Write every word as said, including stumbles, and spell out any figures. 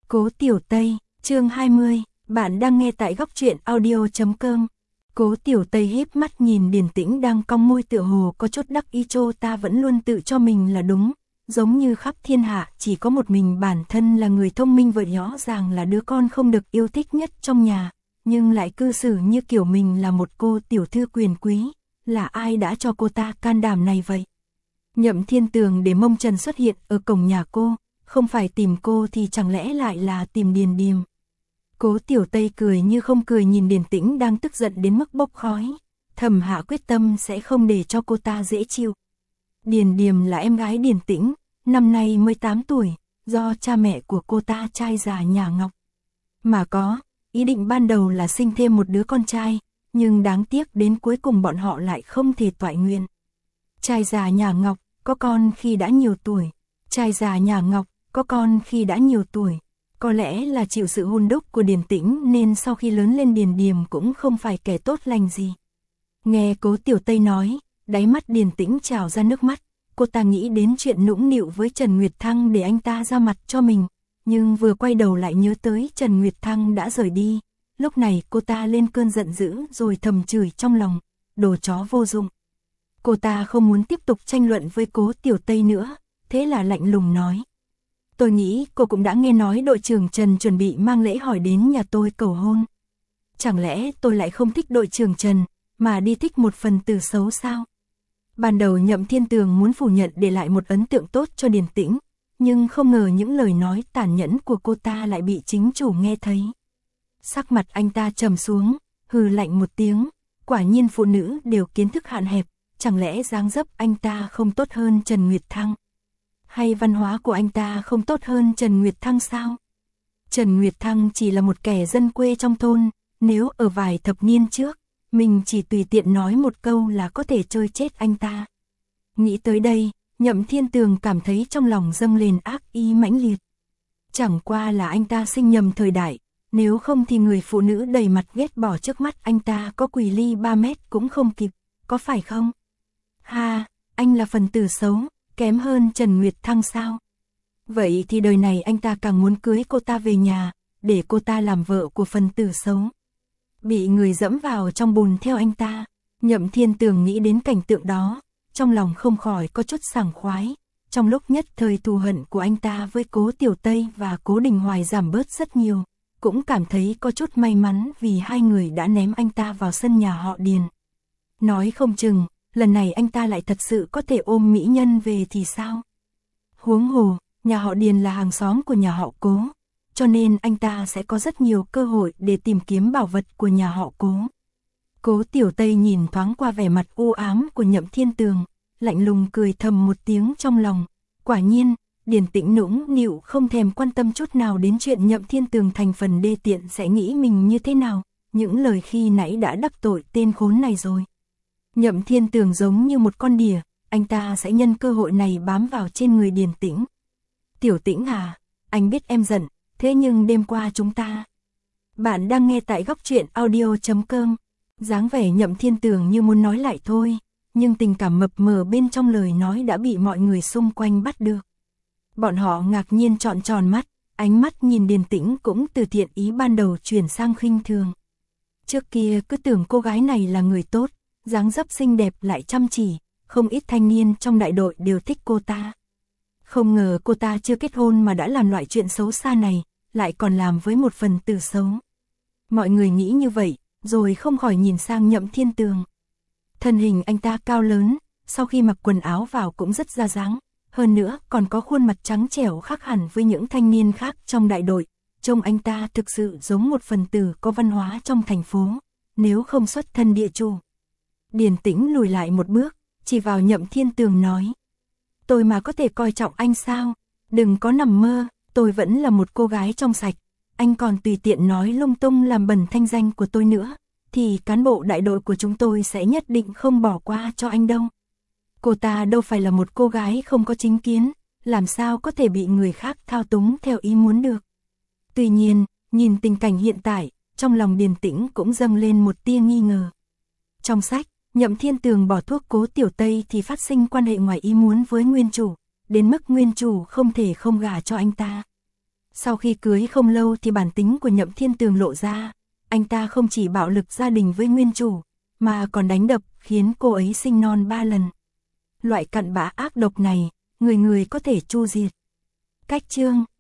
Cố Tiểu Tây, chương hai mươi, bạn đang nghe tại góc truyện audio chấm com. Cố Tiểu Tây híp mắt nhìn Điền Tĩnh đang cong môi tựa hồ có chút đắc ý, chô ta vẫn luôn tự cho mình là đúng, giống như khắp thiên hạ chỉ có một mình bản thân là người thông minh, vậy rõ ràng là đứa con không được yêu thích nhất trong nhà, nhưng lại cư xử như kiểu mình là một cô tiểu thư quyền quý, là ai đã cho cô ta can đảm này vậy? Nhậm Thiên Tường để mông trần xuất hiện ở cổng nhà cô, không phải tìm cô thì chẳng lẽ lại là tìm Điền Điềm. Cố Tiểu Tây cười như không cười nhìn Điền Tĩnh đang tức giận đến mức bốc khói, thầm hạ quyết tâm sẽ không để cho cô ta dễ chịu. Điền Điềm là em gái Điền Tĩnh, năm nay mười tám tuổi, do cha mẹ của cô ta trai già nhà Ngọc. Mà có, ý định ban đầu là sinh thêm một đứa con trai, nhưng đáng tiếc đến cuối cùng bọn họ lại không thể toại nguyện. Trai già nhà Ngọc, có con khi đã nhiều tuổi. Trai già nhà Ngọc, có con khi đã nhiều tuổi. Có lẽ là chịu sự hôn đúc của Điền Tĩnh nên sau khi lớn lên Điền Điềm cũng không phải kẻ tốt lành gì. Nghe Cố Tiểu Tây nói, đáy mắt Điền Tĩnh trào ra nước mắt. Cô ta nghĩ đến chuyện nũng nịu với Trần Nguyệt Thăng để anh ta ra mặt cho mình, nhưng vừa quay đầu lại nhớ tới Trần Nguyệt Thăng đã rời đi. Lúc này cô ta lên cơn giận dữ rồi thầm chửi trong lòng, đồ chó vô dụng. Cô ta không muốn tiếp tục tranh luận với Cố Tiểu Tây nữa, thế là lạnh lùng nói. Tôi nghĩ cô cũng đã nghe nói đội trưởng Trần chuẩn bị mang lễ hỏi đến nhà tôi cầu hôn. Chẳng lẽ tôi lại không thích đội trưởng Trần, mà đi thích một phần tử xấu sao? Ban đầu Nhậm Thiên Tường muốn phủ nhận để lại một ấn tượng tốt cho Điền Tĩnh, nhưng không ngờ những lời nói tàn nhẫn của cô ta lại bị chính chủ nghe thấy. Sắc mặt anh ta trầm xuống, hừ lạnh một tiếng, quả nhiên phụ nữ đều kiến thức hạn hẹp, chẳng lẽ dáng dấp anh ta không tốt hơn Trần Nguyệt Thăng? Hay văn hóa của anh ta không tốt hơn Trần Nguyệt Thăng sao? Trần Nguyệt Thăng chỉ là một kẻ dân quê trong thôn, nếu ở vài thập niên trước, mình chỉ tùy tiện nói một câu là có thể chơi chết anh ta. Nghĩ tới đây, Nhậm Thiên Tường cảm thấy trong lòng dâng lên ác ý mãnh liệt. Chẳng qua là anh ta sinh nhầm thời đại, nếu không thì người phụ nữ đầy mặt ghét bỏ trước mắt anh ta có quỳ ly ba mét cũng không kịp, có phải không? Ha, anh là phần tử xấu, kém hơn Trần Nguyệt Thăng sao? Vậy thì đời này anh ta càng muốn cưới cô ta về nhà, để cô ta làm vợ của phần tử xấu. Bị người dẫm vào trong bùn theo anh ta, Nhậm Thiên Tường nghĩ đến cảnh tượng đó, trong lòng không khỏi có chút sảng khoái. Trong lúc nhất thời thù hận của anh ta với Cố Tiểu Tây và Cố Đình Hoài giảm bớt rất nhiều, cũng cảm thấy có chút may mắn vì hai người đã ném anh ta vào sân nhà họ Điền. Nói không chừng, lần này anh ta lại thật sự có thể ôm mỹ nhân về thì sao? Huống hồ, nhà họ Điền là hàng xóm của nhà họ Cố, cho nên anh ta sẽ có rất nhiều cơ hội để tìm kiếm bảo vật của nhà họ Cố. Cố Tiểu Tây nhìn thoáng qua vẻ mặt u ám của Nhậm Thiên Tường, lạnh lùng cười thầm một tiếng trong lòng. Quả nhiên, Điền Tĩnh nũng nịu không thèm quan tâm chút nào đến chuyện Nhậm Thiên Tường thành phần đê tiện sẽ nghĩ mình như thế nào, những lời khi nãy đã đắc tội tên khốn này rồi. Nhậm Thiên Tường giống như một con đỉa, anh ta sẽ nhân cơ hội này bám vào trên người Điền Tĩnh. Tiểu Tĩnh à, anh biết em giận, thế nhưng đêm qua chúng ta... Bạn đang nghe tại góc truyện audio chấm com. Dáng vẻ Nhậm Thiên Tường như muốn nói lại thôi, nhưng tình cảm mập mờ bên trong lời nói đã bị mọi người xung quanh bắt được. Bọn họ ngạc nhiên trọn tròn mắt, ánh mắt nhìn Điền Tĩnh cũng từ thiện ý ban đầu chuyển sang khinh thường. Trước kia cứ tưởng cô gái này là người tốt, dáng dấp xinh đẹp lại chăm chỉ, không ít thanh niên trong đại đội đều thích cô ta. Không ngờ cô ta chưa kết hôn mà đã làm loại chuyện xấu xa này, lại còn làm với một phần tử xấu. Mọi người nghĩ như vậy, rồi không khỏi nhìn sang Nhậm Thiên Tường. Thân hình anh ta cao lớn, sau khi mặc quần áo vào cũng rất ra dáng, hơn nữa còn có khuôn mặt trắng trẻo khác hẳn với những thanh niên khác trong đại đội. Trông anh ta thực sự giống một phần tử có văn hóa trong thành phố, nếu không xuất thân địa chủ. Điền Tĩnh lùi lại một bước, chỉ vào Nhậm Thiên Tường nói. Tôi mà có thể coi trọng anh sao? Đừng có nằm mơ, tôi vẫn là một cô gái trong sạch. Anh còn tùy tiện nói lung tung làm bẩn thanh danh của tôi nữa, thì cán bộ đại đội của chúng tôi sẽ nhất định không bỏ qua cho anh đâu. Cô ta đâu phải là một cô gái không có chính kiến, làm sao có thể bị người khác thao túng theo ý muốn được. Tuy nhiên, nhìn tình cảnh hiện tại, trong lòng Điền Tĩnh cũng dâng lên một tia nghi ngờ. Trong sách, Nhậm Thiên Tường bỏ thuốc Cố Tiểu Tây thì phát sinh quan hệ ngoài ý muốn với nguyên chủ, đến mức nguyên chủ không thể không gả cho anh ta. Sau khi cưới không lâu thì bản tính của Nhậm Thiên Tường lộ ra, anh ta không chỉ bạo lực gia đình với nguyên chủ, mà còn đánh đập, khiến cô ấy sinh non ba lần. Loại cặn bã ác độc này, người người có thể chu diệt. Cách chương